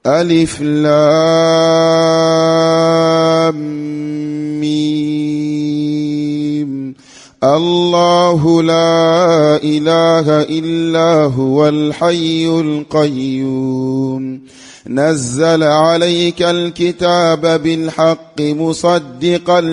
ألف لام ميم. الله لا إله إلا هو الحي القيوم نزل عليك الكتاب بالحق مصدقا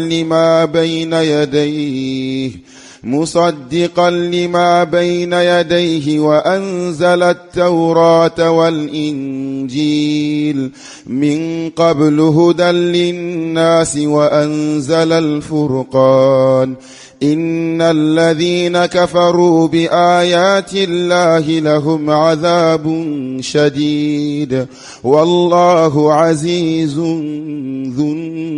لما بين يديه وأنزل التوراة والإنجيل من قبل هدى للناس وأنزل الفرقان إن الذين كفروا بآيات الله لهم عذاب شديد والله عزيز ذو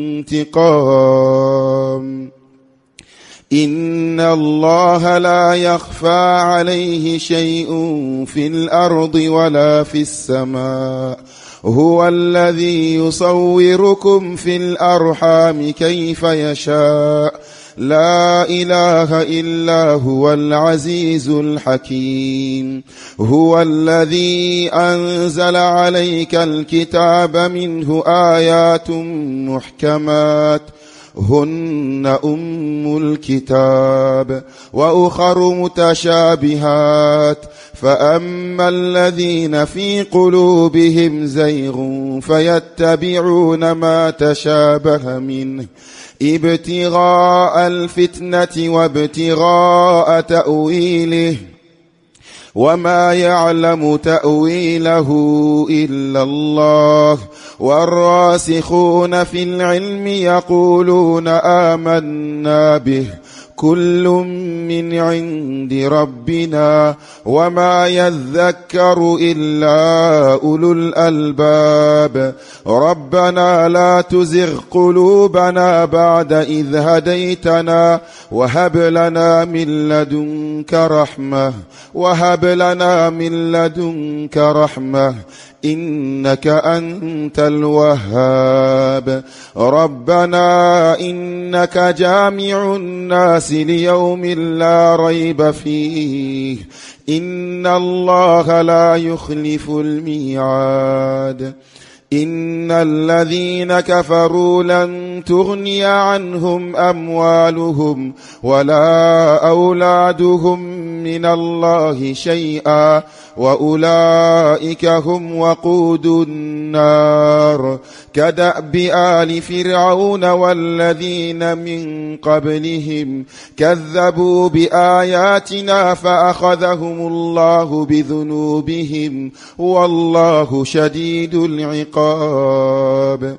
انتقام. إن الله لا يخفى عليه شيء في الأرض ولا في السماء هو الذي يصوركم في الأرحام كيف يشاء لا إله إلا هو العزيز الحكيم. هو الذي أنزل عليك الكتاب منه آيات محكمات هن أم الكتاب وأخر متشابهات فأما الذين في قلوبهم زيغ فيتبعون ما تشابه منه ابتغاء الفتنة وابتغاء تأويله وما يعلم تأويله إلا الله والراسخون في العلم يقولون آمنا به كل من عند ربنا وما يذكر إلا أولو الألباب. ربنا لا تزغ قلوبنا بعد إذ هديتنا وهب لنا من لدنك رحمة إنك أنت الوهاب. ربنا إنك جامع الناس ليوم لا ريب فيه إن الله لا يخلف الميعاد. إن الذين كفروا لن تغني عنهم أموالهم ولا أولادهم من الله شيئا وأولئك هم وقود النار كدأب آل فرعون والذين من قبلهم كذبوا بآياتنا فأخذهم الله بذنوبهم والله شديد العقاب.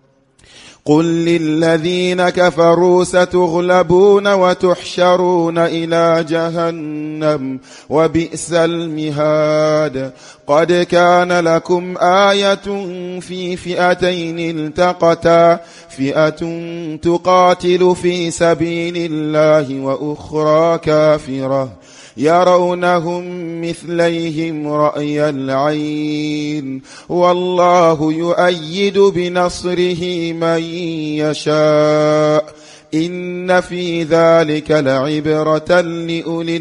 قل للذين كفروا ستغلبون وتحشرون إلى جهنم وبئس المهاد. قد كان لكم آية في فئتين التقتا فئة تقاتل في سبيل الله وأخرى كافرة يرونهم مثليهم رأي العين والله يؤيد بنصره من يشاء إن في ذلك لعبرة لأولي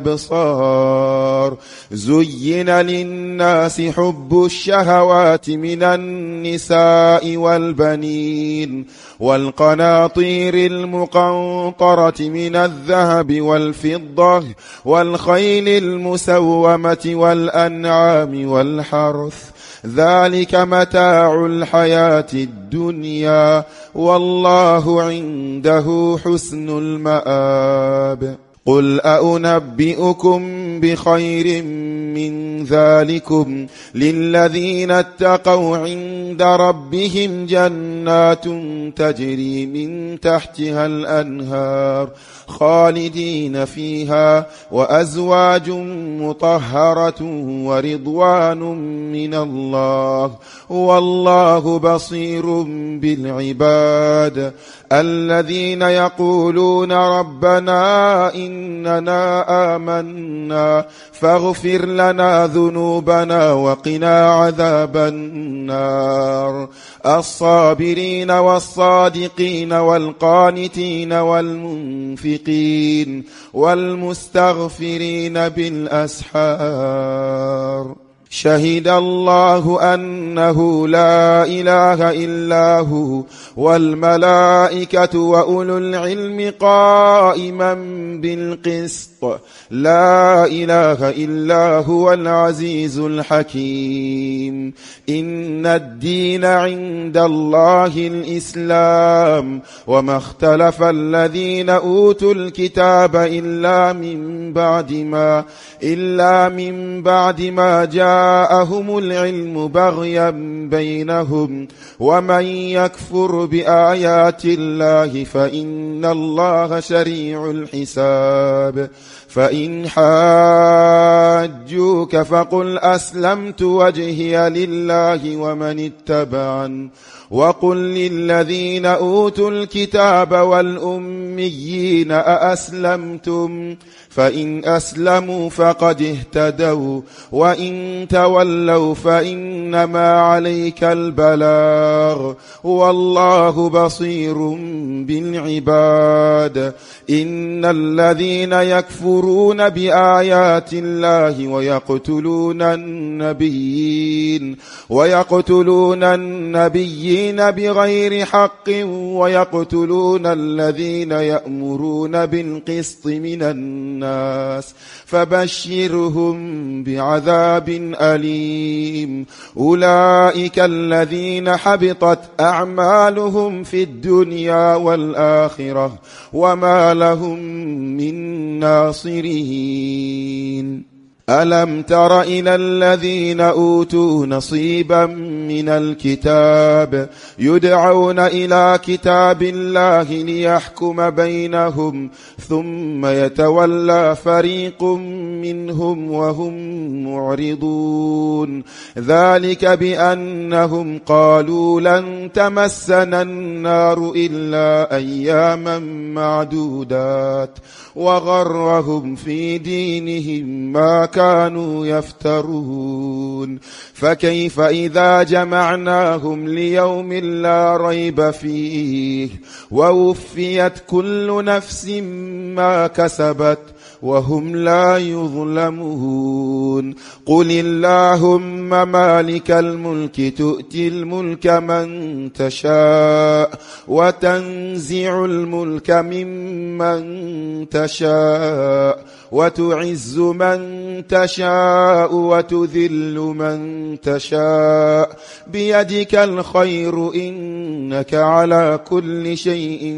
الأبصار. زين للناس حب الشهوات من النساء والبنين والقناطير المقنطرة من الذهب والفضة والخيل المسومة والأنعام والحرث ذلك متاع الحياة الدنيا والله عنده حسن المآب. قل أنبئكم بخير من ذلكم للذين اتقوا عند ربهم جنات تجري من تحتها الأنهار خالدين فيها وأزواج مطهرة ورضوان من الله والله بصير بالعباد. الذين يقولون ربنا إننا آمنا فاغفر لنا ذنوبنا وقنا عذاب النار. الصابرين والصادقين والقانتين والمنفقين والمستغفرين بالأسحار. شهد الله أنه لا إله إلا هو والملائكة وأولو العلم قائما بالقسط لا إله إلا هو العزيز الحكيم إن الدين عند الله الإسلام وما اختلف الذين أوتوا الكتاب إلا من بعد ما جاءهم العلم بغيا بينهم ومن يكفر بآيات الله فإن الله سريع الحساب فإن حاجوك فقل أسلمت وجهي لله ومن اتبعن وقل للذين أوتوا الكتاب والأميين أأسلمتم فإن أسلموا فقد اهتدوا وإن تولوا فإنما عليك البلاغ والله بصير بالعباد إن الذين يكفرون بآيات الله ويقتلون النبيين بغير حق ويقتلون الذين يأمرون بالقسط من الناس فبشرهم بعذاب أليم أولئك الذين حبطت أعمالهم في الدنيا والآخرة وما لهم من ناصرين ألم تر إلى الذين أوتوا نصيبا من الكتاب يدعون إلى كتاب الله ليحكم بينهم ثم يتولى فريق منهم وهم معرضون ذلك بأنهم قالوا لن تمسنا النار إلا أياما معدودات وغرهم في دينهم ما كانوا يفترون فكيف إذا جمعناهم ليوم لا ريب فيه ووفيت كل نفس ما كسبت وهم لا يظلمون قل اللهم مالك الملك تؤتي الملك من تشاء وتنزع الملك ممن تشاء وتعز من تشاء وتذل من تشاء بيدك الخير إنك على كل شيء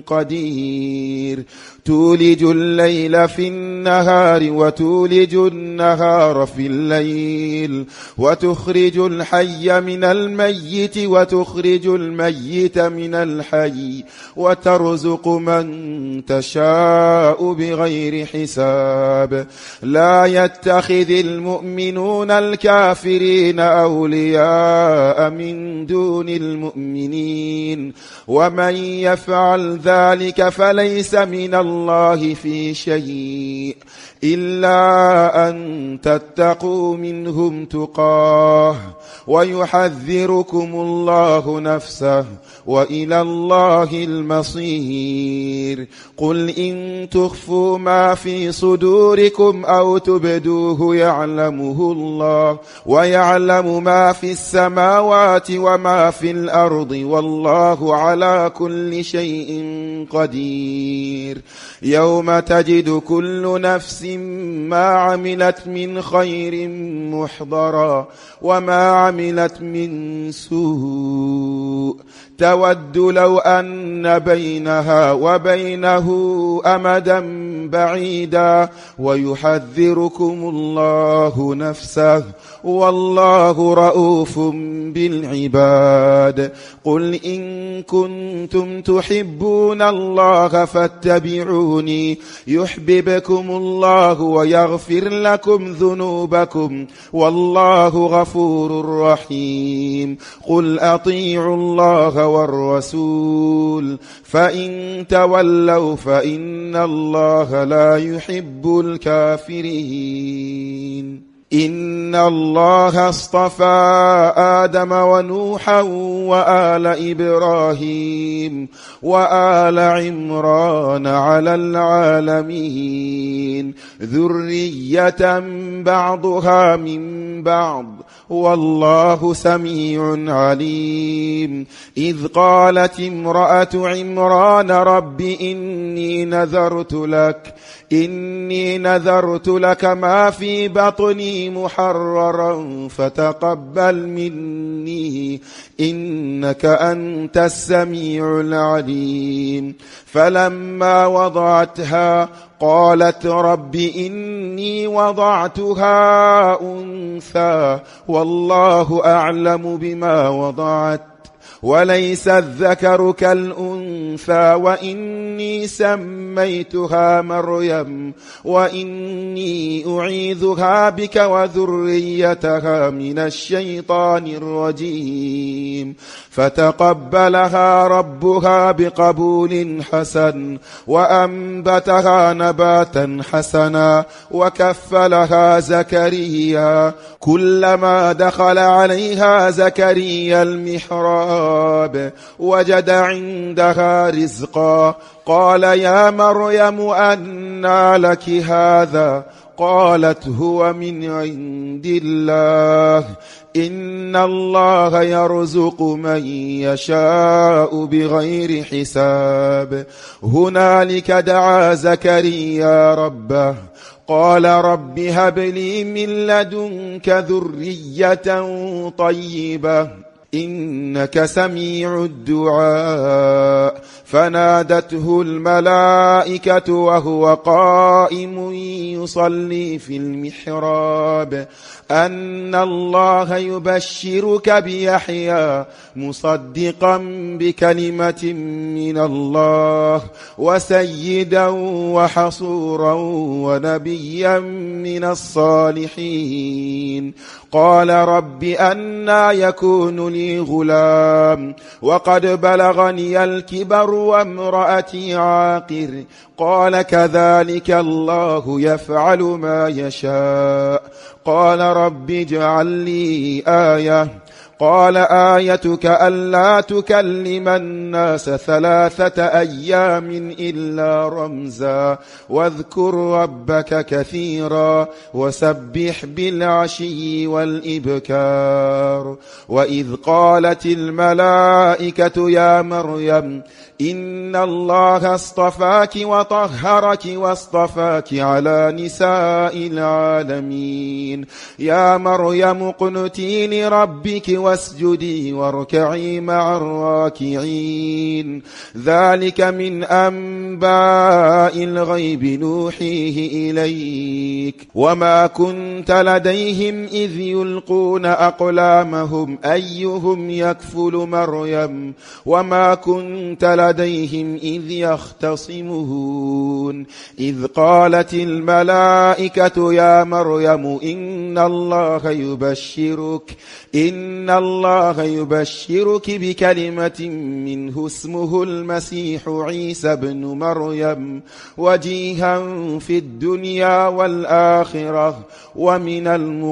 قدير تولج الليل في النهار وتولج النهار في الليل وتخرج الحي من الميت وتخرج الميت من الحي وترزق من تشاء بغير حساب لا يتخذ المؤمنون الكافرين أولياء من دون المؤمنين ومن يفعل ذلك فليس من الله في شيء إلا أن تتقوا منهم تقاه ويحذركم الله نفسه وإلى الله المصير قل إن تخفوا ما في صدوركم أو تبدوه يعلمه الله ويعلم ما في السماوات وما في الأرض والله على كل شيء قدير يوم تجد كل نفس ما عملت من خير محضرا وما عملت من سوء تود لو أن بينها وبينه أمدا بعيدا ويحذركم الله نفسه والله رؤوف بالعباد قل إن كنتم تحبون الله فاتبعوني يحببكم الله ويغفر لكم ذنوبكم والله غفور رحيم قل أطيعوا الله والرسول فإن تولوا فإن الله لا يحب الكافرين إن الله اصطفى آدم ونوحا وآل إبراهيم وآل عمران على العالمين ذرية بعضها من بعض والله سميع عليم. إذ قالت امرأة عمران رب إني نذرت لك ما في بطني محررا فتقبل مني إنك أنت السميع العليم. فلما وضعتها قالت رب إني وضعتها أنثى والله أعلم بما وضعت وليس الذكر كالأنثى وإني سميتها مريم وإني أعيذها بك وذريتها من الشيطان الرجيم. فتقبلها ربها بقبول حسن وأنبتها نباتا حسنا وكفلها زكريا. كلما دخل عليها زكريا المحراب وجد عندها رزقا قال يا مريم أنى لك هذا قالت هو من عند الله إن الله يرزق من يشاء بغير حساب. هنالك دعا زكريا ربه قال رب هب لي من لدنك ذرية طيبة إنك سميع الدعاء. فنادته الملائكة وهو قائم يصلي في المحراب أن الله يبشرك بيحيى مصدقا بكلمة من الله وسيدا وحصورا ونبيا من الصالحين. قال رب أنى يكون لي غلام وقد بلغني الكبر وامرأتي عاقر قال كذلك الله يفعل ما يشاء. قال رب اجعل لي آية قال آيتك ألا تكلم الناس 3 أيام إلا رمزا واذكر ربك كثيرا وسبح بالعشي والإبكار. وإذ قالت الملائكة يا مريم إن الله اصطفاك وطهرك واصطفاك على نساء العالمين. يا مريم اقنتي لربك واسجدي واركعي مع الراكعين. ذلك من أنباء الغيب نوحيه إليك وما كنت لديهم إذ يلقون أقلامهم أيهم يكفل مريم وما كنت لديهم إذ يختصمون. إذ قالت الملائكة يا مريم إن الله يبشرك بكلمة منه اسمه المسيح عيسى بن مريم وجيها في الدنيا والآخرة ومن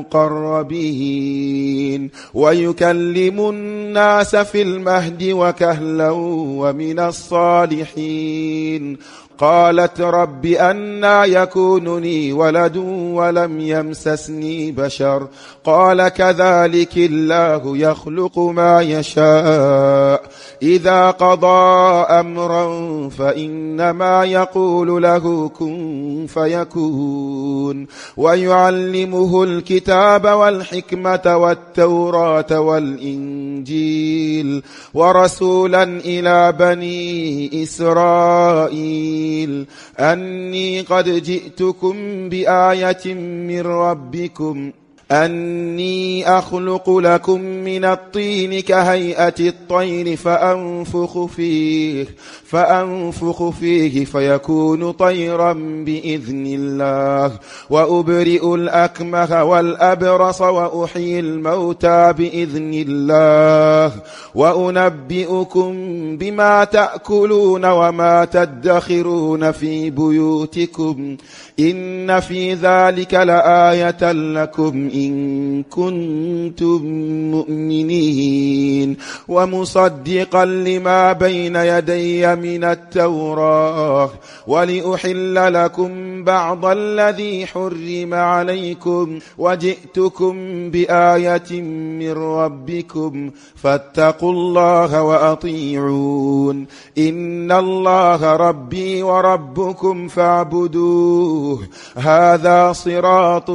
المقربين ويكلم الناس في المهد وكهلا ومن الصالحين. قالت رب أنى يكون لي ولد ولم يمسسني بشر قال كذلك الله يخلق ما يشاء إذا قضى أمرا فإنما يقول له كن فيكون. ويعلمه الكتاب والحكمة والتوراة والإنجيل ورسولا إلى بني إسرائيل أني قد جئتكم بآية من ربكم أني أخلق لكم من الطين كهيئة الطير فأنفخ فيه فيكون طيرا بإذن الله وأبرئ الأكمه والأبرص وأحيي الموتى بإذن الله وأنبئكم بما تأكلون وما تدخرون في بيوتكم إن في ذلك لآية لكم إن كنتم مؤمنين ومصدقا لما بين يدي من التوراة ولأحل لكم بعض الذي حرم عليكم وجئتكم بآية من ربكم فاتقوا الله وأطيعون إن الله ربي وربكم فاعبدوه هذا صراط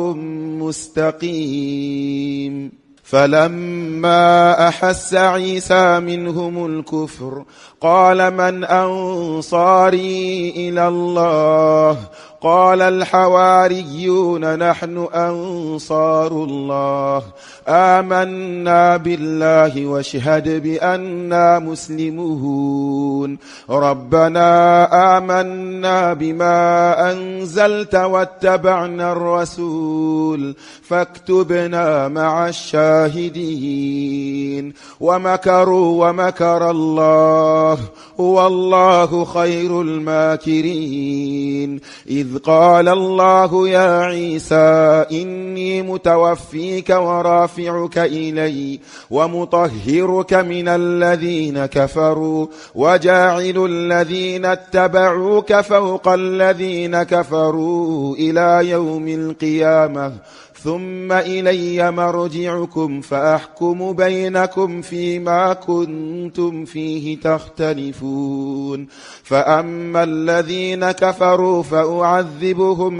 مستقيم فلما أحس عيسى منهم الكفر قال من أنصاري إلى الله قال الحواريون نحن أنصار الله آمنا بالله واشهد بأننا مسلمون ربنا آمنا بما أنزلت واتبعنا الرسول فاكتبنا مع الشاهدين ومكروا ومكر الله والله خير الماكرين إذ قال الله يا عيسى إني متوفيك ورافعك إلي ومطهرك من الذين كفروا وجاعل الذين اتبعوك فوق الذين كفروا إلى يوم القيامة ثم إلي مرجعكم فأحكم بينكم فيما كنتم فيه تختلفون فأما الذين كفروا فأعذبهم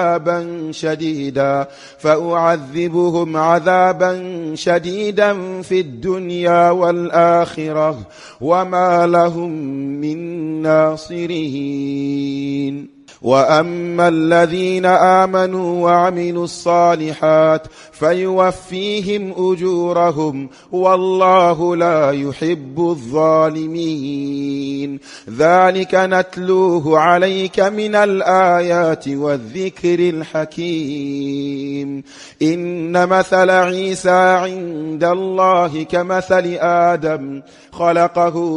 عذابا شديدا في الدنيا والآخرة وما لهم من ناصرين وأما الذين آمنوا وعملوا الصالحات فيوفيهم أجورهم والله لا يحب الظالمين ذلك نتلوه عليك من الآيات والذكر الحكيم إن مثل عيسى عند الله كمثل آدم خلقه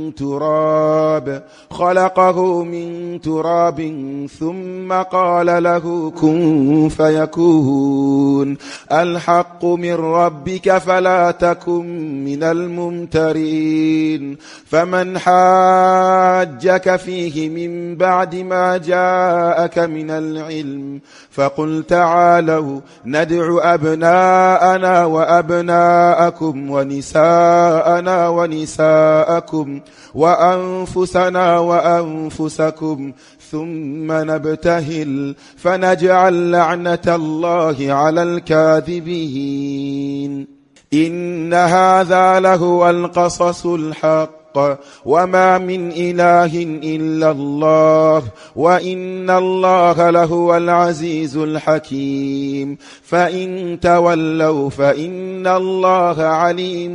من تراب ثم قال له كن فيكون الحق من ربك فلا تكن من الممترين فمن حاجك فيه من بعد ما جاءك من العلم فقل تعالوا ندع أبناءنا وأبناءكم ونساءنا ونساءكم وأنفسنا وأنفسكم ثم نبتهل فنجعل لعنة الله على الكاذبين إن هذا لهو القصص الحق وما من إله إلا الله وإن الله لهو العزيز الحكيم فإن تولوا فإن الله عليم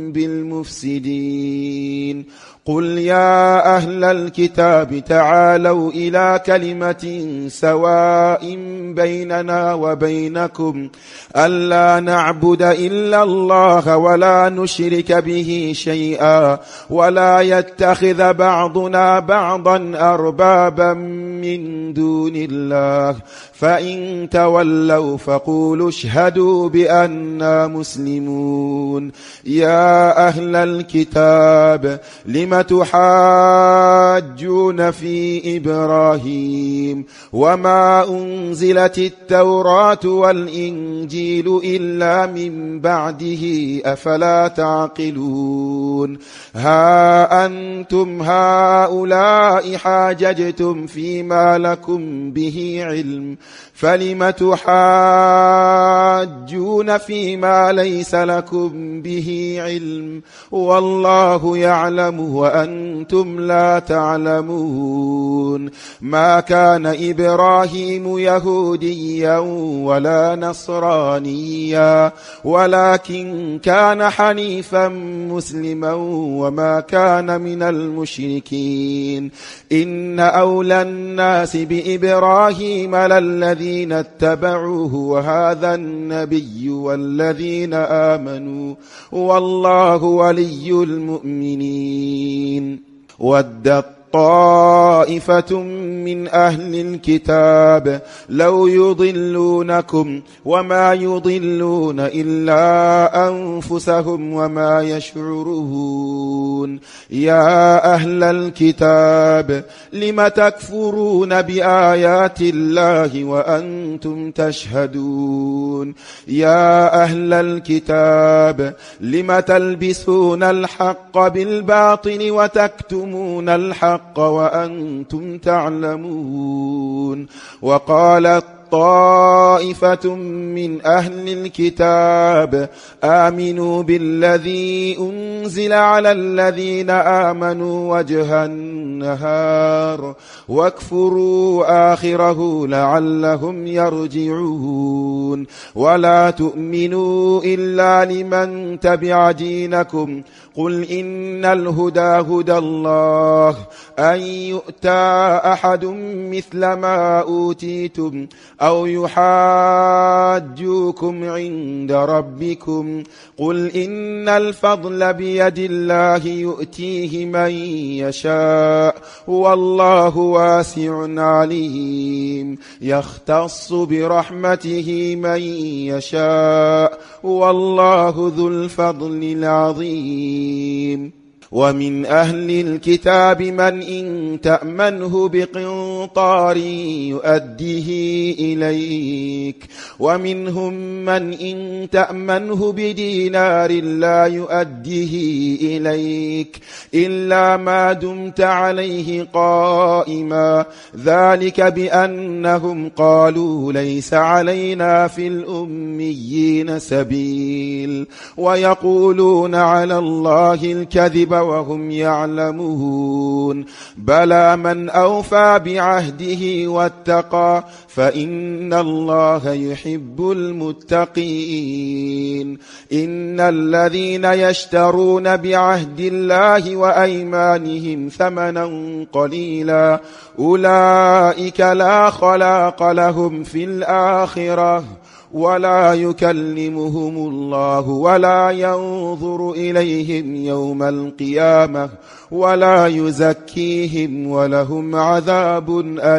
بالمفسدين قل يا أهل الكتاب تعالوا إلى كلمة سواء بيننا وبينكم ألا نعبد إلا الله ولا نشرك به شيئا ولا يتخذ بعضنا بعضا أربابا من دون الله فإن تولوا فقولوا اشهدوا بأننا مسلمون يا أهل الكتاب لم تحاجون في إبراهيم وما أنزلت التوراة والإنجيل إلا من بعده أفلا تعقلون ها أنتم هؤلاء حاججتم فيما لكم به علم فلم تحاجون فيما ليس لكم به علم والله يعلم وأنتم لا تعلمون ما كان إبراهيم يهوديا ولا نصرانيا ولكن كان حنيفا مسلما وما كان من المشركين إن أولى الناس بإبراهيم للذين اتبعوه وهذا النبي والذين آمنوا والله ولي المؤمنين ودت طائفة من أهل الكتاب لو يضلونكم وما يضلون إلا أنفسهم وما يشعرون يا أهل الكتاب لم تكفرون بآيات الله وأنتم تشهدون يا أهل الكتاب لم تلبسون الحق بالباطل وتكتمون الحق وأنتم تعلمون وقالت طائفة من أهل الكتاب آمنوا بالذي أنزل على الذين آمنوا وجه النهار واكفروا آخره لعلهم يرجعون ولا تؤمنوا إلا لمن تبع دينكم قل إن الهدى هدى الله أن يؤتى أحد مثل ما أوتيتم أو يحاجوكم عند ربكم قل إن الفضل بيد الله يؤتيه من يشاء والله واسع عليم يختص برحمته من يشاء والله ذو الفضل العظيم ومن أهل الكتاب من إن تأمنه بقنطار يؤديه إليك ومنهم من إن تأمنه بدينار لا يؤديه إليك إلا ما دمت عليه قائما ذلك بأنهم قالوا ليس علينا في الأميين سبيل ويقولون على الله الكذب وهم يعلمون بلى من أوفى بعهده واتقى فإن الله يحب المتقين إن الذين يشترون بعهد الله وأيمانهم ثمنا قليلا أولئك لا خلاق لهم في الآخرة ولا يكلمهم الله ولا ينظر إليهم يوم القيامة ولا يزكيهم ولهم عذاب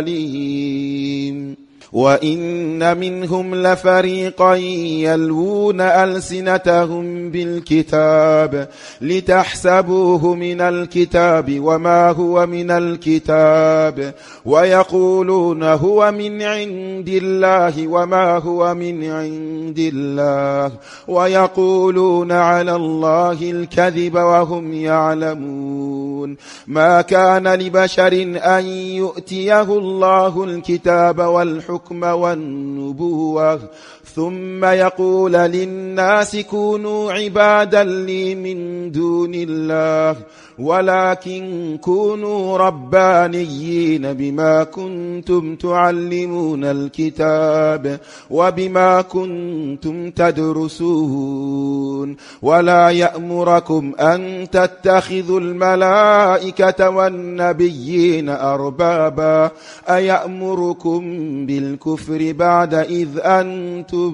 أليم وإن منهم لفريقا يلوون ألسنتهم بالكتاب لتحسبوه من الكتاب وما هو من الكتاب ويقولون هو من عند الله وما هو من عند الله ويقولون على الله الكذب وهم يعلمون ما كان لبشر أن يؤتيه الله الكتاب والحكم والنبوة ثم يقول للناس كونوا عبادا لي من دون الله ولكن كونوا ربانيين بما كنتم تعلمون الكتاب وبما كنتم تدرسون ولا يأمركم أن تتخذوا الملائكة والنبيين أربابا أيأمركم بالكفر بعد إذ أنتم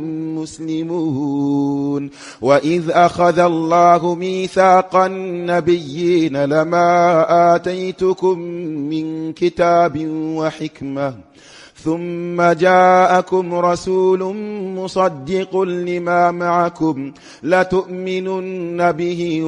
مسلمون وإذ أخذ الله ميثاق النبيين لما آتيتكم من كتاب وحكمة ثم جاءكم رسول مصدق لما معكم لتؤمنن به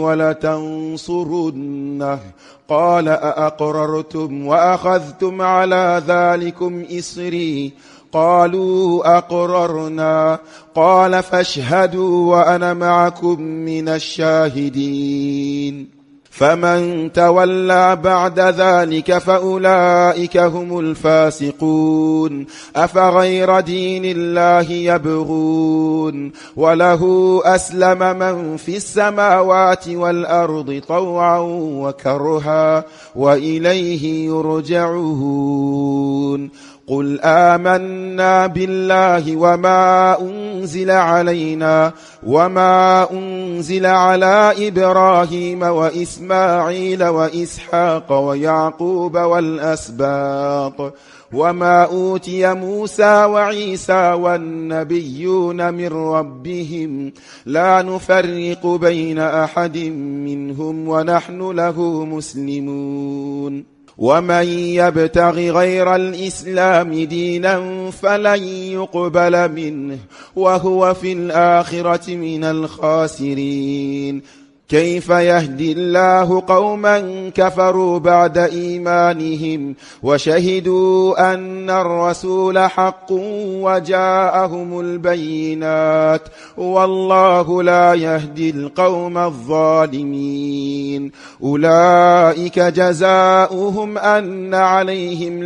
ولتنصرنه قال أأقررتم وأخذتم على ذلكم إصري قالوا أقررنا قال فاشهدوا وأنا معكم من الشاهدين فمن تولى بعد ذلك فأولئك هم الفاسقون أفغير دين الله يبغون وله أسلم من في السماوات والأرض طوعا وكرها وإليه يرجعون قل آمنا بالله وما أنزل علينا وما أنزل على إبراهيم وإسماعيل وإسحاق ويعقوب والأسباط وما أوتي موسى وعيسى والنبيون من ربهم لا نفرق بين أحد منهم ونحن له مسلمون ومن يبتغ غير الإسلام دينا فلن يقبل منه وهو في الآخرة من الخاسرين كيف يهدي الله قوما كفروا بعد إيمانهم وشهدوا أن الرسول حق وجاءهم البينات والله لا يهدي القوم الظالمين أولئك جزاؤهم أن عليهم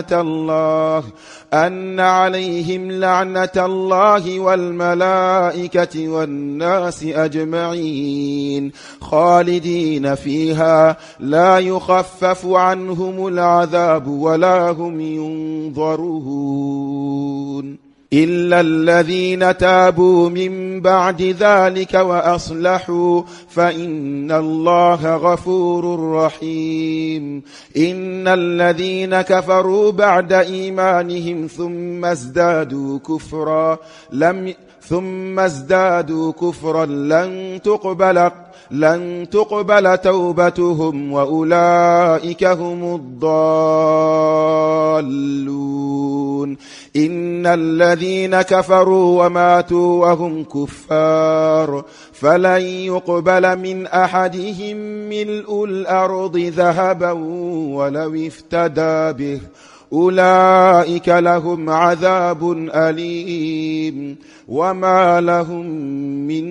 لعنة الله والملائكة والناس أجمعين خالدين فيها لا يخفف عنهم العذاب ولا هم ينظرون إلا الذين تابوا من بعد ذلك وأصلحوا فإن الله غفور رحيم إن الذين كفروا بعد إيمانهم ثم ازدادوا كفرا لن تقبل توبتهم وأولئك هم الضالون إن الذين كفروا وماتوا وهم كفار فلن يقبل من أحدهم ملء الأرض ذهبا ولو افتدى به أولئك لهم عذاب أليم وما لهم من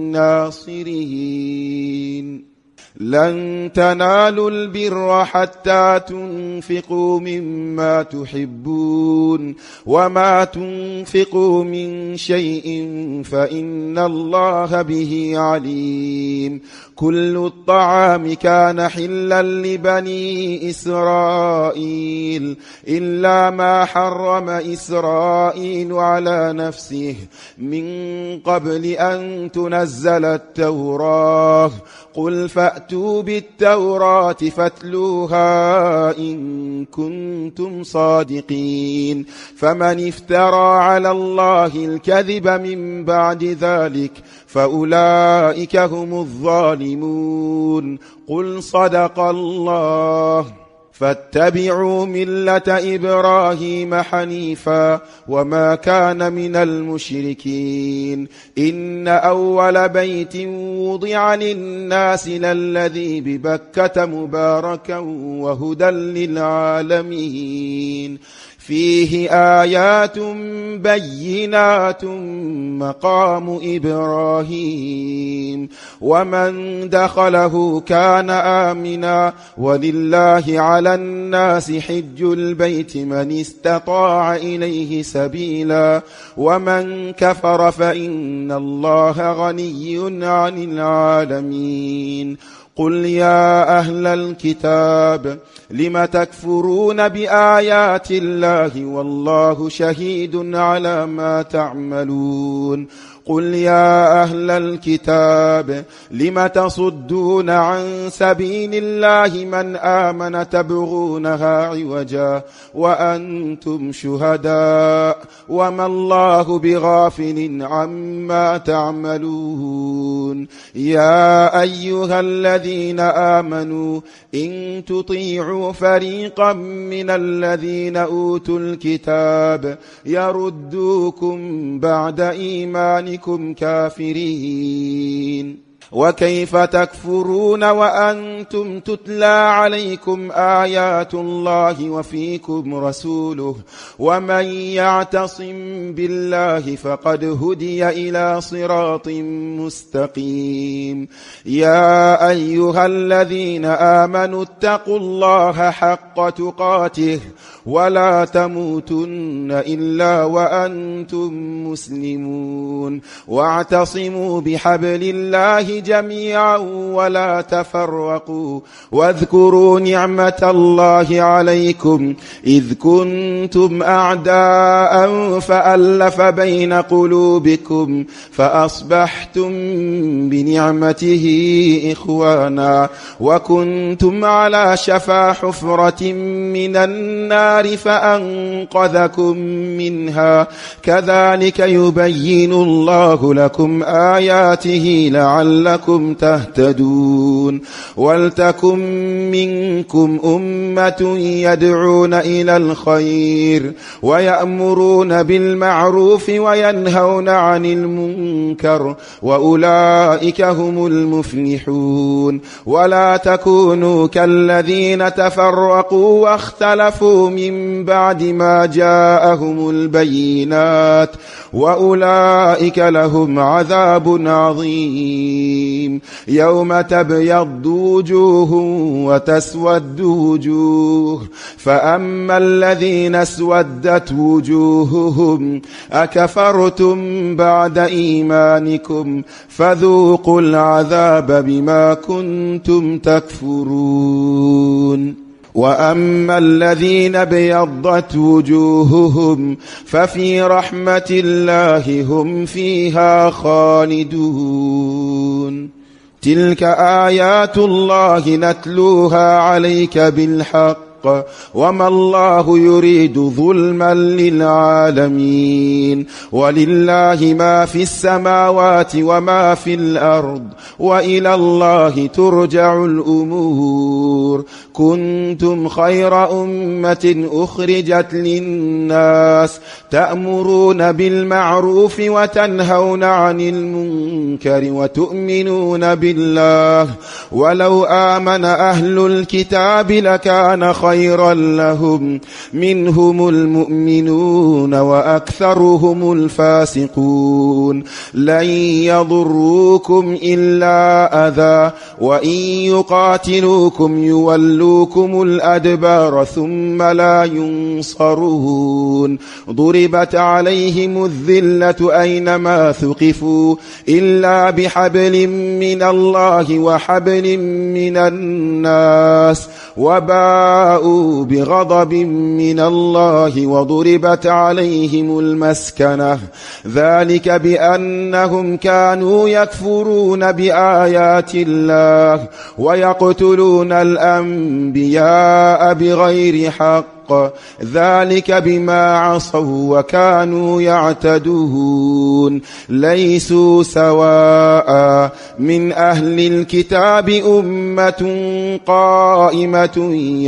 ناصرين لن تنالوا البر حتى تنفقوا مما تحبون وما تنفقوا من شيء فإن الله به عليم كل الطعام كان حلا لبني إسرائيل إلا ما حرم إسرائيل على نفسه من قبل أن تنزل التوراة قل فأتوا بالتوراة فاتلوها إن كنتم صادقين فمن افترى على الله الكذب من بعد ذلك فأولئك هم الظالمون قل صدق الله فاتبعوا ملة إبراهيم حنيفا وما كان من المشركين إن أول بيت وضع للناس للذي ببكة مباركا وهدى للعالمين فيه آيات بينات مقام إبراهيم ومن دخله كان آمنا ولله على الناس حج البيت من استطاع إليه سبيلا ومن كفر فإن الله غني عن العالمين قل يا أهل الكتاب لم تكفرون بآيات الله والله شهيد على ما تعملون قل يا أهل الكتاب لم تصدون عن سبيل الله من آمن تبغونها عوجا وأنتم شهداء وما الله بغافل عما تعملون يا أيها الذين آمنوا إن تطيعوا فريقا من الذين أوتوا الكتاب يردوكم بعد إيمانكم كافرين وكيف تكفرون وأنتم تتلى عليكم آيات الله وفيكم رسوله ومن يعتصم بالله فقد هدي إلى صراط مستقيم يا أيها الذين آمنوا اتقوا الله حق تقاته ولا تموتن إلا وأنتم مسلمون واعتصموا بحبل الله جميعا ولا تفرقوا واذكروا نعمة الله عليكم إذ كنتم أعداء فألف بين قلوبكم فأصبحتم بنعمته إخوانا وكنتم على شفا حفرة من النار فأنقذكم منها كذلك يبين الله لكم آياته لعلكم تهتدون ولتكن منكم أمة يدعون إلى الخير ويأمرون بالمعروف وينهون عن المنكر وأولئك هم المفلحون ولا تكونوا كالذين تفرقوا واختلفوا من بعد ما جاءهم البينات وأولئك لهم عذاب عظيم يوم تبيض وجوه وتسود وجوه فأما الذين اسودت وجوههم أكفرتم بعد إيمانكم فذوقوا العذاب بما كنتم تكفرون وأما الذين ابيضت وجوههم ففي رحمة الله هم فيها خالدون تلك آيات الله نتلوها عليك بالحق وما الله يريد ظلما للعالمين ولله ما في السماوات وما في الأرض وإلى الله ترجع الأمور كنتم خير أمة أخرجت للناس تأمرون بالمعروف وتنهون عن المنكر وتؤمنون بالله ولو آمن أهل الكتاب لكان خيرا لهم منهم المؤمنون وأكثرهم الفاسقون لن يضروكم إلا أذى وإن يقاتلوكم يولوكم الأدبار ثم لا ينصرون ضربت عليهم الذلة أينما ثقفوا إلا بحبل من الله وحبل من الناس وباءوا بغضب من الله وضربت عليهم المسكنة ذلك بأنهم كانوا يكفرون بآيات الله ويقتلون الأنبياء بغير حق ذلك بما عصوا وكانوا يعتدون ليسوا سواء من أهل الكتاب أمة قائمة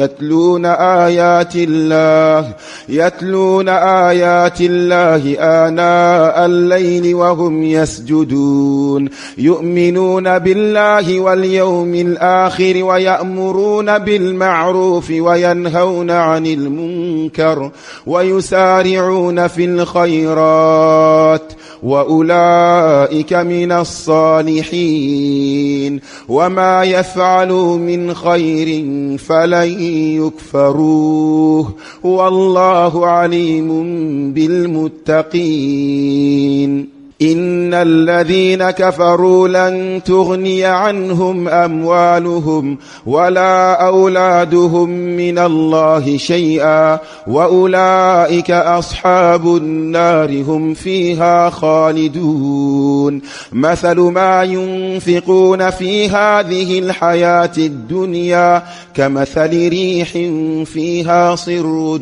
يتلون آيات الله آناء الليل وهم يسجدون يؤمنون بالله واليوم الآخر ويأمرون بالمعروف وينهون عن المنكر ويسارعون في الخيرات وأولئك من الصالحين وما يفعلوا من خير فلن يكفروه والله عليم بالمتقين إن الذين كفروا لن تغني عنهم أموالهم ولا أولادهم من الله شيئا وأولئك أصحاب النار هم فيها خالدون مثل ما ينفقون في هذه الحياة الدنيا كمثل ريح فيها صر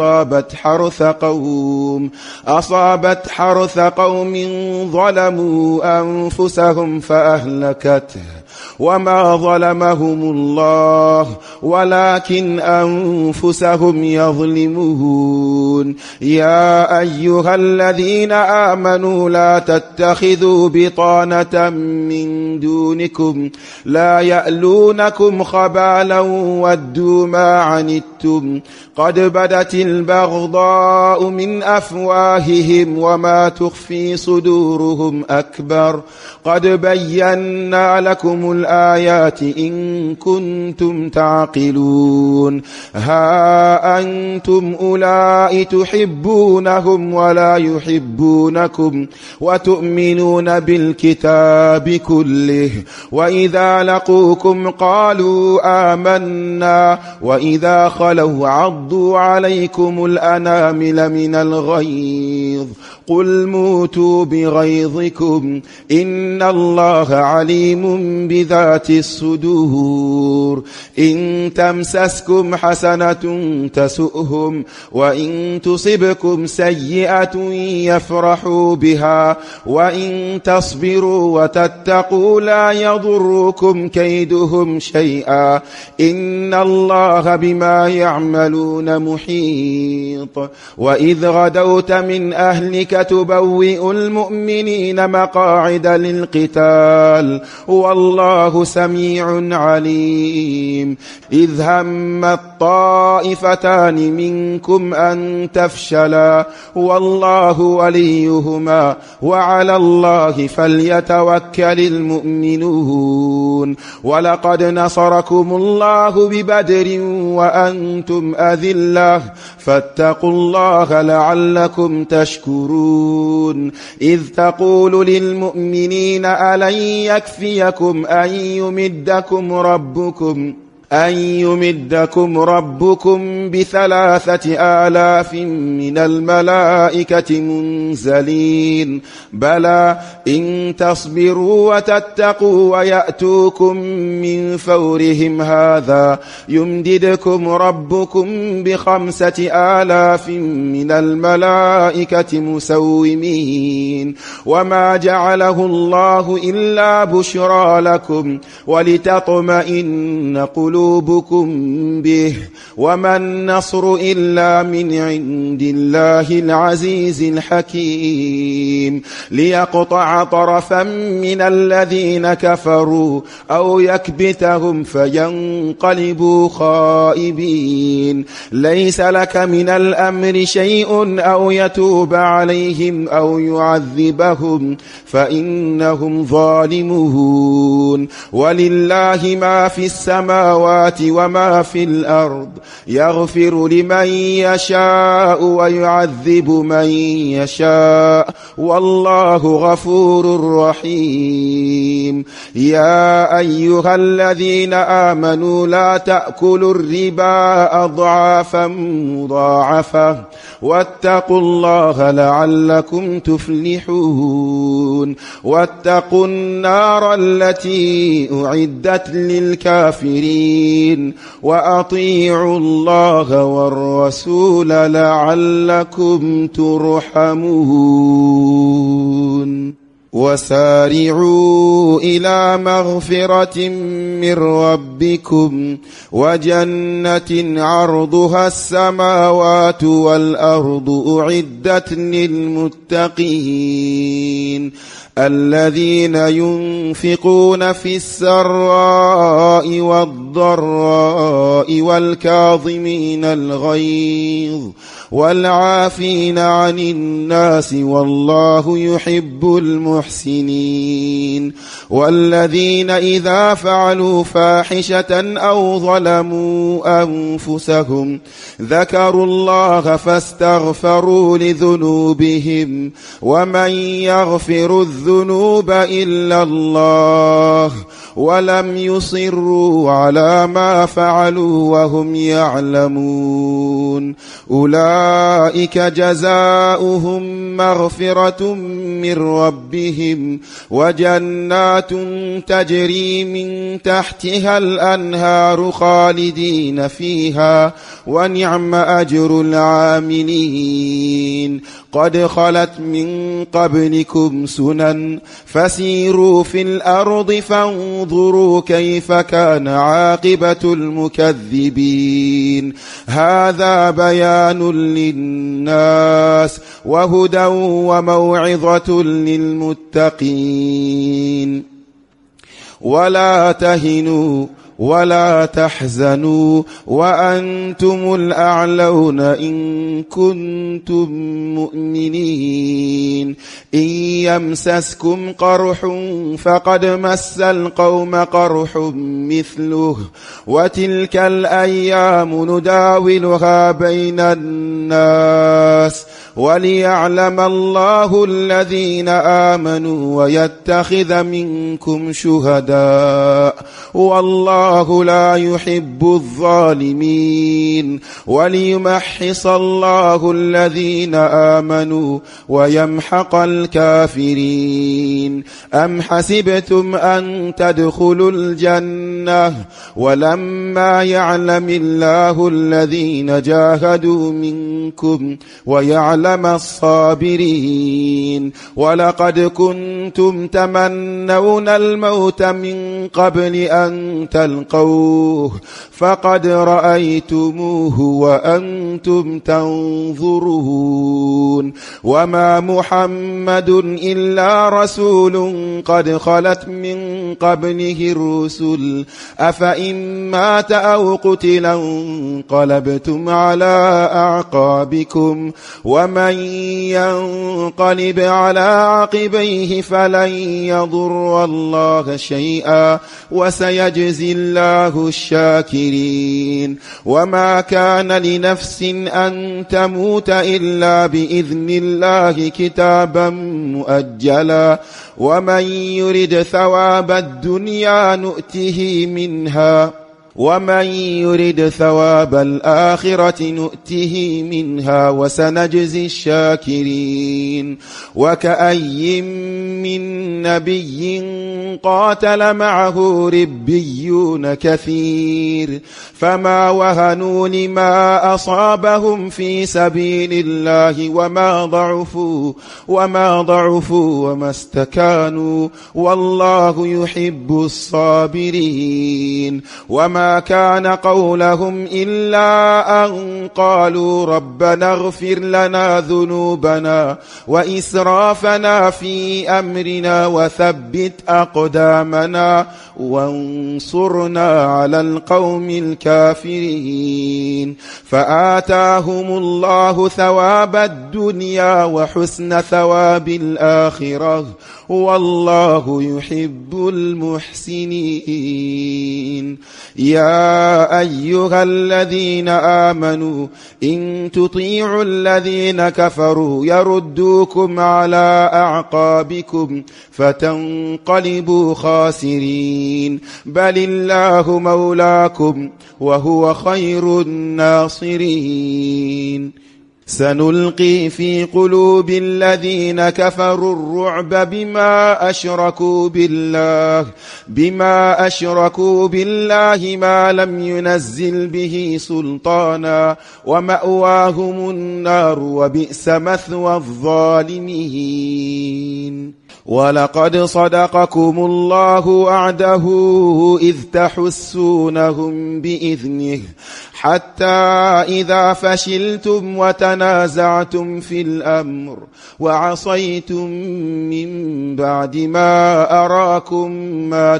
أصابت حرث قوم ظلموا أنفسهم فأهلكته وما ظلمهم الله ولكن أنفسهم يظلمون. يا أيها الذين آمنوا لا تتخذوا بطانة من دونكم لا يألونكم خبالا ودوا ما عنتم قد بدت البغضاء من أفواههم وما تخفي صدورهم أكبر قد بينا لكم الآيات إن كنتم تعقلون. ها أنتم أولئك تحبونهم ولا يحبونكم وتؤمنون بالكتاب كله وإذا لقوكم قالوا آمنا وإذا خلوا عضوا عليكم الأنامل من الغيظ قل موتوا بغيظكم إن الله عليم بذات الصدور. إن تمسسكم حسنة تسؤهم وإن تصبكم سيئة يفرحوا بها وإن تصبروا وتتقوا لا يضركم كيدهم شيئا إن الله بما يعملون محيط. وإذ غدوت من أهلك تبوئ المؤمنين مقاعد للقتال والله سميع عليم. إذ هم الطائفتان منكم أن تفشلا والله وليهما وعلى الله فليتوكل المؤمنون. ولقد نصركم الله ببدر وأنتم أذلة فاتقوا الله لعلكم تشكرون. إذ تقول للمؤمنين ألن يكفيكم أن يمدكم ربكم ب3,000 من الملائكة منزلين بلى إن تصبروا وتتقوا ويأتوكم من فورهم هذا يمددكم ربكم ب5,000 من الملائكة مسومين وما جعله الله إلا بشرى لكم ولتطمئن قلوبكم به وما النصر إلا من عند الله العزيز الحكيم. ليقطع طرفا من الذين كفروا أو يكبتهم فينقلبوا خائبين. ليس لك من الأمر شيء أو يتوب عليهم أو يعذبهم فإنهم ظالمون. ولله ما في السماوات وما في الأرض يغفر لمن يشاء ويعذب من يشاء والله غفور رحيم. يا أيها الذين آمنوا لا تأكلوا الربا أضعافا مضاعفة واتقوا الله لعلكم تفلحون. واتقوا النار التي أعدت للكافرين وأطيعوا الله والرسول لعلكم ترحمون. وسارعوا إلى مغفرة من ربكم وجنة عرضها السماوات والأرض أعدت للمتقين الذين ينفقون في السراء والضراء والكاظمين الغيظ والعافين عن الناس والله يحب المحسنين. والذين إذا فعلوا فاحشة أو ظلموا أنفسهم ذكروا الله فاستغفروا لذنوبهم ومن يغفر الذنوب إلا الله ولم يصروا على على ما فعلوا وهم يعلمون أولئك جزاؤهم مغفرة من ربهم وجنات تجري من تحتها الأنهار خالدين فيها ونعم أجر العاملين قد خلت من قبلكم سنن فسيروا في الأرض فانظروا كيف كان عاقبة المكذبين هذا بيان للناس وهدى وموعظة للمتقين ولا تهنوا ولا تحزنوا وأنتم الأعلون إن كنتم مؤمنين إن يمسسكم قرح فقد مس القوم قرح مثله وتلك الأيام نداولها بين الناس وليعلم الله الذين آمنوا ويتخذ منكم شهداء والله لا يحب الظالمين وليمحص الله الذين آمنوا ويمحق الكافرين أم حسبتم أن تدخلوا الجنة ولما يعلم الله الذين جاهدوا منكم ويعلم الصابرين ولقد كنتم تمنون الموت من قبل أن تلقوه فقد رأيتموه وأنتم تنظرون وما محمد إلا رسول قد خلت من قبله الرسل أفإن مات أو قتلا انقلبتم على أعقابكم ومن ينقلب على عقبيه فلن يضر الله شيئا وسيجزي الله الشاكرين وما كان لنفس أن تموت إلا بإذن الله كتابا مؤجلا ومن يرد ثواب الدنيا نؤته منها ومن يرد ثواب الآخرة نؤته منها وسنجزي الشاكرين وكأي من نبي قاتل معه ربيون كثير فما وهنوا لما أصابهم في سبيل الله وما ضعفوا وما استكانوا والله يحب الصابرين وما كان قولهم إلا أن قالوا ربنا اغفر لنا ذنوبنا وإسرافنا في أمرنا وثبت أقدامنا وانصرنا على القوم الكافرين فآتاهم الله ثواب الدنيا وحسن ثواب الآخرة والله يحب المحسنين يا أيها الذين آمنوا إن تطيعوا الذين كفروا يردوكم على أعقابكم فتنقلبوا خاسرين بل الله مولاكم وهو خير الناصرين سنلقي في قلوب الذين كفروا الرعب بما أشركوا بالله ما لم ينزل به سلطانا ومأواهم النار وبئس مثوى الظالمين ولقد صدقكم الله وعده إذ تحسونهم بإذنه حتى إذا فشلتم وتنازعتم في الأمر وعصيتم من بعد ما أراكم ما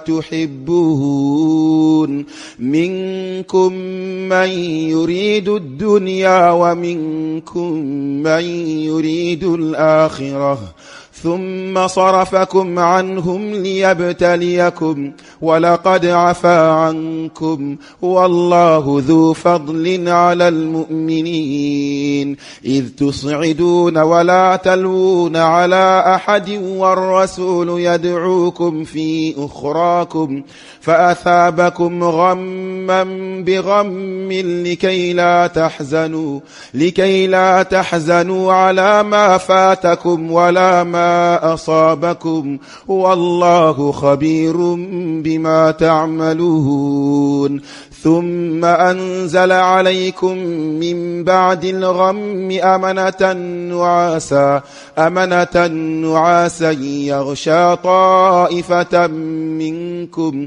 تحبون منكم من يريد الدنيا ومنكم من يريد الآخرة ثم صرفكم عنهم ليبتليكم ولقد عفا عنكم والله ذو فضل على المؤمنين إذ تصعدون ولا تلوون على أحد والرسول يدعوكم في أخراكم فأثابكم غما بغم لكي لا تحزنوا على ما فاتكم ولا ما أصابكم والله خبير بما تعملون ثم أنزل عليكم من بعد الغم أمنة نعاسا يغشى طائفة منكم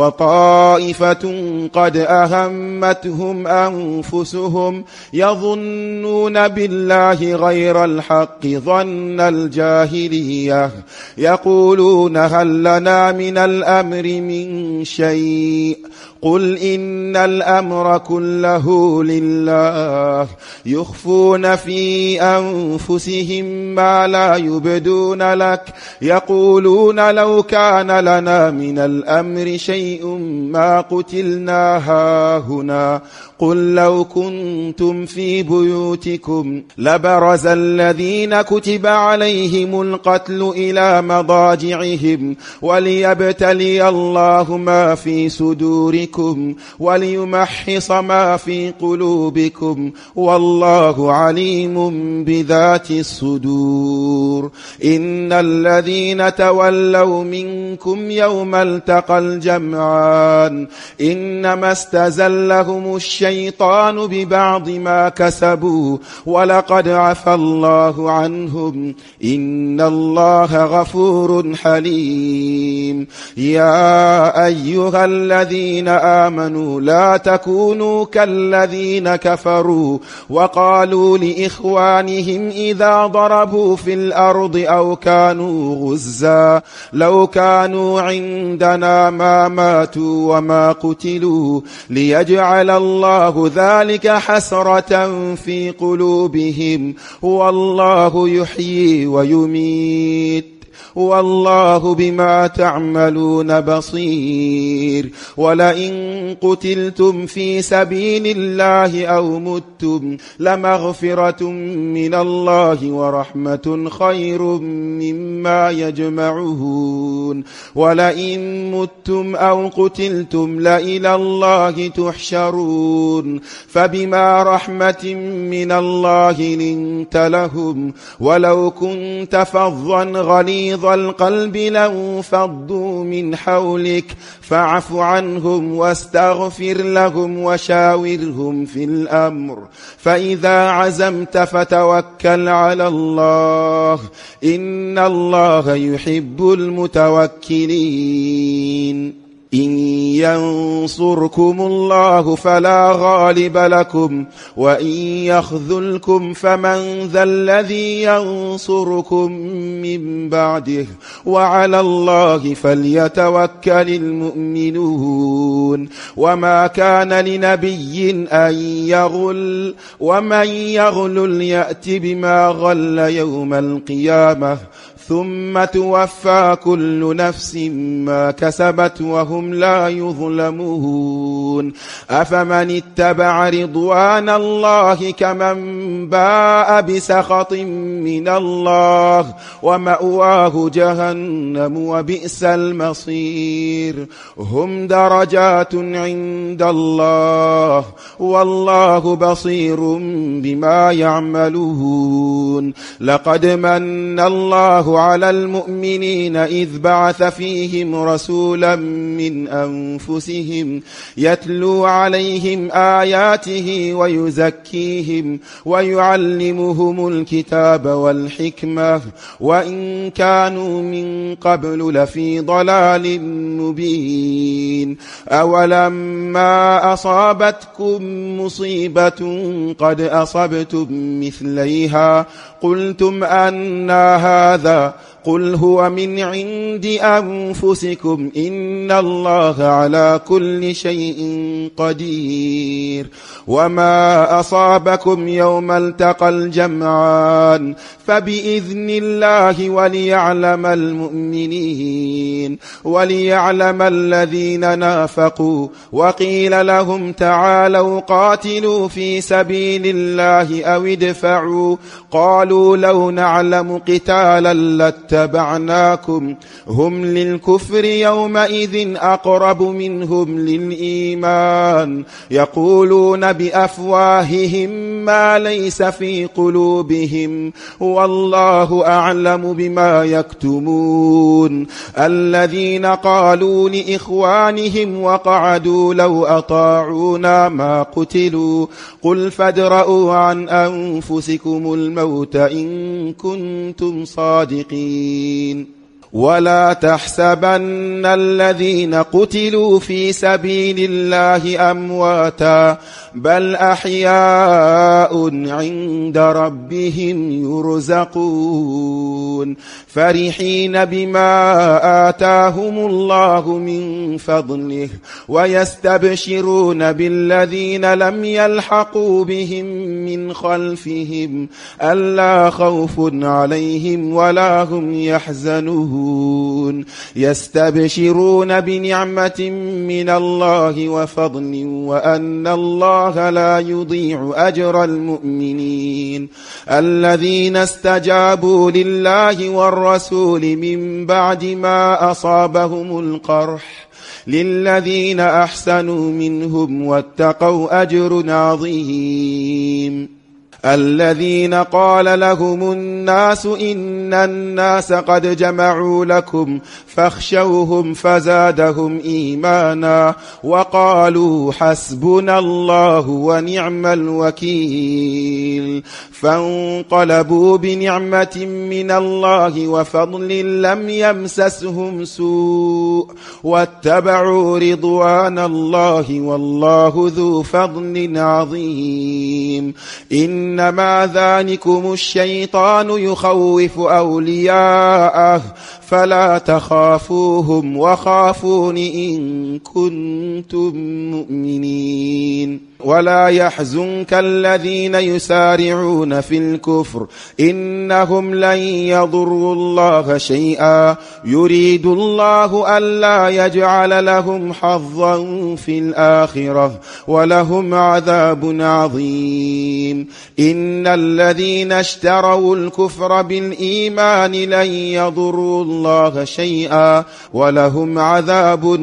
وطائفة قد أهمتهم أنفسهم يظنون بالله غير الحق ظن الجاهلية يقولون هل لنا من الأمر من شيء قل إن الأمر كله لله يخفون في أنفسهم ما لا يبدون لك يقولون لو كان لنا من الأمر شيء ما قتلنا هاهنا قل لو كنتم في بيوتكم لبرز الذين كتب عليهم القتل إلى مضاجعهم وليبتلي الله ما في صدوركم وليمحص ما في قلوبكم والله عليم بذات الصدور إن الذين تولوا منكم يوم التقى الجمعان إنما استزلهم الشيطان ببعض ما كسبوا ولقد عفى الله عنهم إن الله غفور حليم يا أيها الذين آمنوا لا تكونوا كالذين كفروا وقالوا لإخوانهم إذا ضربوا في الأرض أو كانوا غزا لو كانوا عندنا ما ماتوا وما قتلوا ليجعل الله ذلك حسرة في قلوبهم والله يحيي ويميت والله بما تعملون بصير ولئن قتلتم في سبيل الله أو متم لمغفرة من الله ورحمة خير مما يجمعون ولئن متم أو قتلتم لإلى الله تحشرون فبما رحمة من الله لنت لهم ولو كنت فظا غليظ القلب لانفضوا من حولك فاعف عنهم واستغفر لهم وشاورهم في الأمر فإذا عزمت فتوكل على الله إن الله يحب المتوكلين إن ينصركم الله فلا غالب لكم وإن يخذلكم فمن ذا الذي ينصركم من بعده وعلى الله فليتوكل المؤمنون وما كان لنبي أن يغل ومن يغل يأت بما غل يوم القيامة ثم توفى كل نفس ما كسبت وهم لا يظلمون أفمن اتبع رضوان الله كمن باء بسخط من الله ومأواه جهنم وبئس المصير هم درجات عند الله والله بصير بما يعملون لقد من الله على المؤمنين إذ بعث فيهم رسولا من أنفسهم يتلو عليهم آياته ويزكيهم ويعلمهم الكتاب والحكمة وإن كانوا من قبل لفي ضلال مبين أولما أصابتكم مصيبة قد أصبتم مثليها قلتم أنى هذا قل هو من عند أنفسكم إن الله على كل شيء قدير. وما أصابكم يوم التقى الجمعان فبإذن الله وليعلم المؤمنين وليعلم الذين نافقوا. وقيل لهم تعالوا قاتلوا في سبيل الله أو ادفعوا قالوا لو نعلم قتالا لاتبعناكم هم للكفر يومئذ أقرب منهم للإيمان يقولون بأفواههم ما ليس في قلوبهم والله أعلم بما يكتمون. الذين قالوا لإخوانهم وقعدوا لو أطاعونا ما قتلوا قل فادرءوا عن أنفسكم الموت إن كنتم صادقين. ولا تحسبن الذين قتلوا في سبيل الله أمواتا بل أحياء عند ربهم يرزقون فرحين بما آتاهم الله من فضله ويستبشرون بالذين لم يلحقوا بهم من خلفهم ألا خوف عليهم ولا هم يحزنون. يستبشرون بنعمة من الله وفضل وأن الله لا يضيع أجر المؤمنين. الذين استجابوا لله والرسول من بعد ما أصابهم القرح للذين أحسنوا منهم واتقوا أجر عظيم. الذين قال لهم الناس إن الناس قد جمعوا لكم فاخشوهم فزادهم إيمانا وقالوا حسبنا الله ونعم الوكيل. فانقلبوا بنعمة من الله وفضل لم يمسسهم سوء واتبعوا رضوان الله والله ذو فضل عظيم. إنما ذلكم الشيطان يخوف أولياءه فلا تخافوهم وخافون إن كنتم مؤمنين. ولا يحزنك الذين يسارعون في الكفر إنهم لن يضروا الله شيئا يريد الله ألا يجعل لهم حظا في الآخرة ولهم عذاب عظيم. إن الذين اشتروا الكفر بالإيمان لن يضروا الله شيئا ولهم عذاب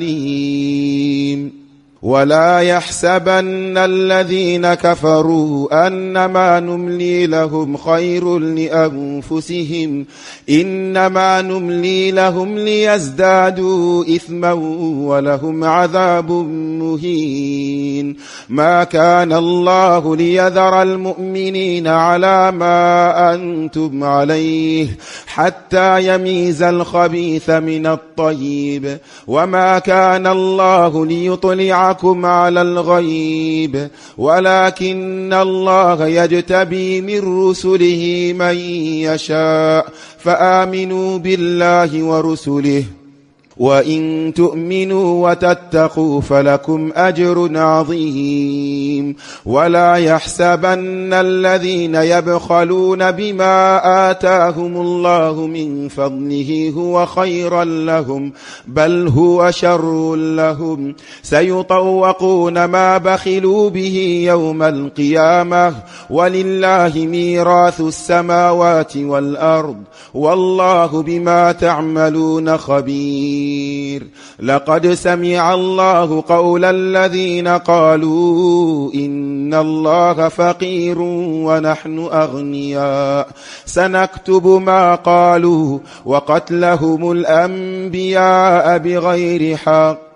أليم. ولا يحسبن الذين كفروا أنما نملي لهم خير لأنفسهم إنما نملي لهم ليزدادوا إثما ولهم عذاب مهين. ما كان الله ليذر المؤمنين على ما أنتم عليه حتى يميز الخبيث من الطيب وما كان الله ليطلعكم على الغيب ولكن الله يجتبي من رسله من يشاء فآمنوا بالله ورسله وإن تؤمنوا وتتقوا فلكم أجر عظيم. ولا يحسبن الذين يبخلون بما آتاهم الله من فضله هو خيرا لهم بل هو شر لهم سيطوقون ما بخلوا به يوم القيامة ولله ميراث السماوات والأرض والله بما تعملون خبير. لقد سمع الله قول الذين قالوا إن الله فقير ونحن أغنياء سنكتب ما قالوا وقتلهم الأنبياء بغير حق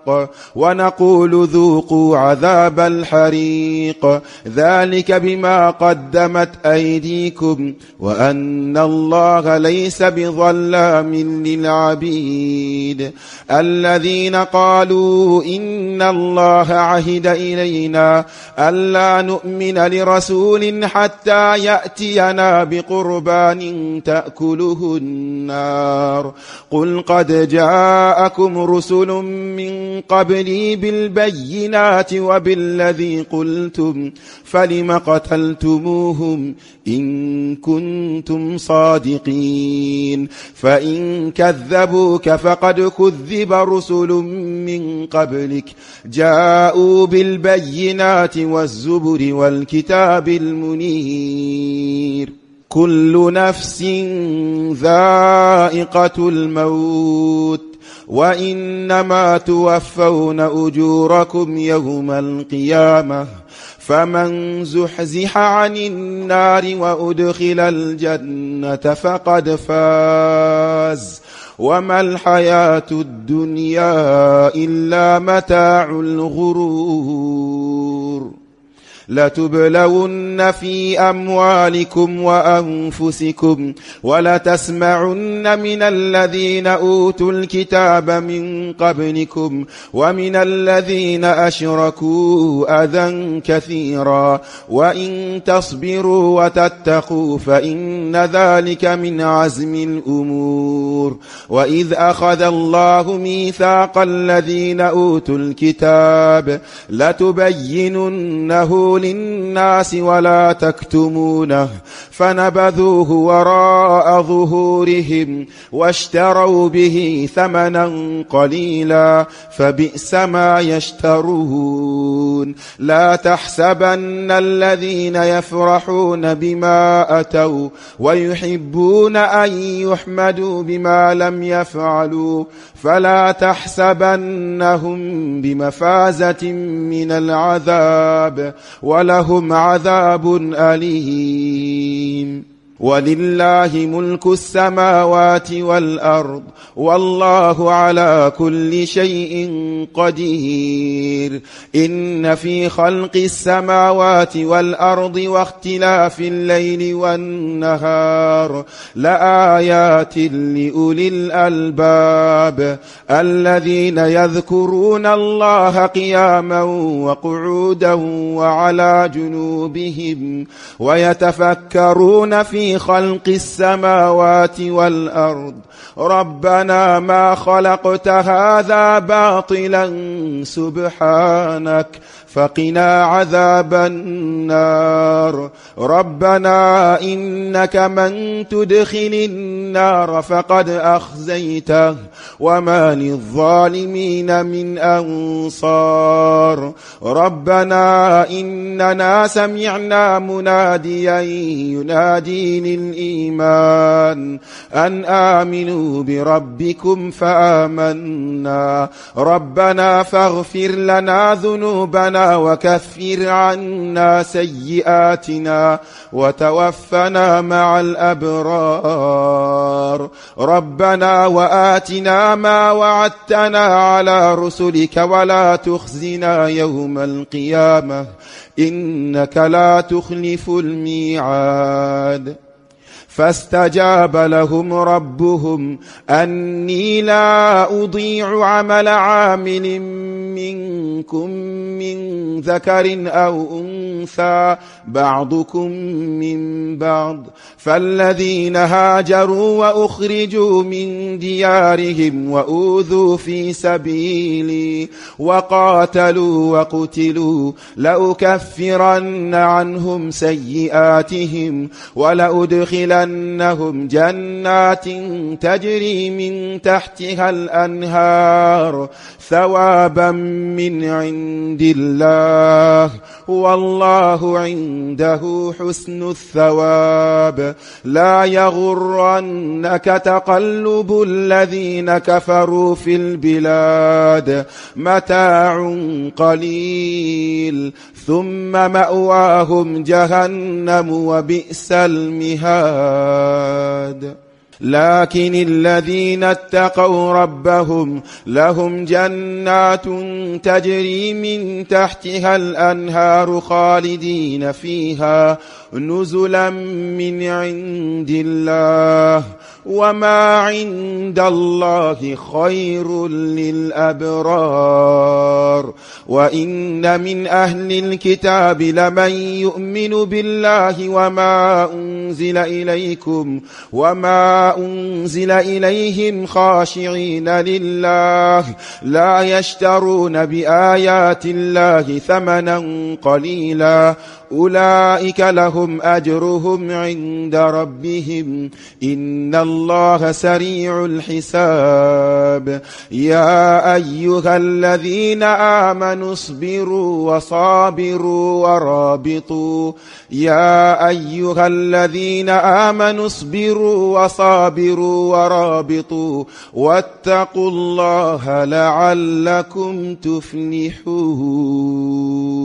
الحق ونقول ذوقوا عذاب الحريق ذلك بما قدمت أيديكم وأن الله ليس بظلام للعبيد الذين قالوا إن الله عهد إلينا ألا نؤمن لرسول حتى يأتينا بقربان تأكله النار قل قد جاءكم رسل من قبلي بالبينات وبالذي قلتم فلم قتلتموهم إن كنتم صادقين فإن كذبوك فقد كذب رسل من قبلك جاءوا بالبينات والزبر والكتاب المنير كل نفس ذائقة الموت وإنما توفون أجوركم يوم القيامة فمن زحزح عن النار وأدخل الجنة فقد فاز وما الحياة الدنيا إلا متاع الغرور لتبلون في أموالكم وأنفسكم ولتسمعن من الذين أوتوا الكتاب من قبلكم ومن الذين أشركوا أذى كثيرا وإن تصبروا وتتقوا فإن ذلك من عزم الأمور وإذ أخذ الله ميثاق الذين أوتوا الكتاب لتبيننه للناس ولا تكتمونه فنبذوه وراء ظهورهم واشتروا به ثمنا قليلا فبئس ما يشترون لا تحسبن الذين يفرحون بما أتوا ويحبون أن يحمدوا بما لم يفعلوا فلا تحسبنهم بمفازة من العذاب ولهم عذاب أليم ولله ملك السماوات والأرض والله على كل شيء قدير إن في خلق السماوات والأرض واختلاف الليل والنهار لآيات لأولي الألباب الذين يذكرون الله قياما وقعودا وعلى جنوبهم ويتفكرون في خلق السماوات والأرض ربنا ما خلقت هذا باطلا سبحانك فقنا عذاب النار ربنا إنك من تدخل النار فقد أخزيته وما للظالمين من أنصار ربنا إننا سمعنا مناديا ينادي للإيمان أن آمنوا بربكم فآمنا ربنا فاغفر لنا ذنوبنا وكفر عنا سيئاتنا وتوفنا مع الأبرار ربنا وآتنا ما وعدتنا على رسلك ولا تخزنا يوم القيامة إنك لا تخلف الميعاد فاستجاب لهم ربهم أني لا أضيع عمل عامل منكم من ذكر أو أنثى بعضكم من بعض فالذين هاجروا وأخرجوا من ديارهم وأوذوا في سبيلي وقاتلوا وقتلوا لأكفرن عنهم سيئاتهم ولأدخلنهم جنات تجري من تحتها الأنهار ثوابا من عند الله والله عنده حسن الثواب لا يغرنك تقلب الذين كفروا في البلاد متاع قليل ثم مأواهم جهنم وبئس المهاد لكن الذين اتقوا ربهم لهم جنات تجري من تحتها الأنهار خالدين فيها نزلا من عند الله وما عند الله خير للأبرار وإن من أهل الكتاب لمن يؤمن بالله وما أنزل إليهم خاشعين لله لا يشترون بآيات الله ثمنا قليلا أولئك لهم أجرهم عند ربهم إن الله سريع الحساب يا أيها الذين آمنوا اصبروا وصابروا ورابطوا واتقوا الله لعلكم تفلحون.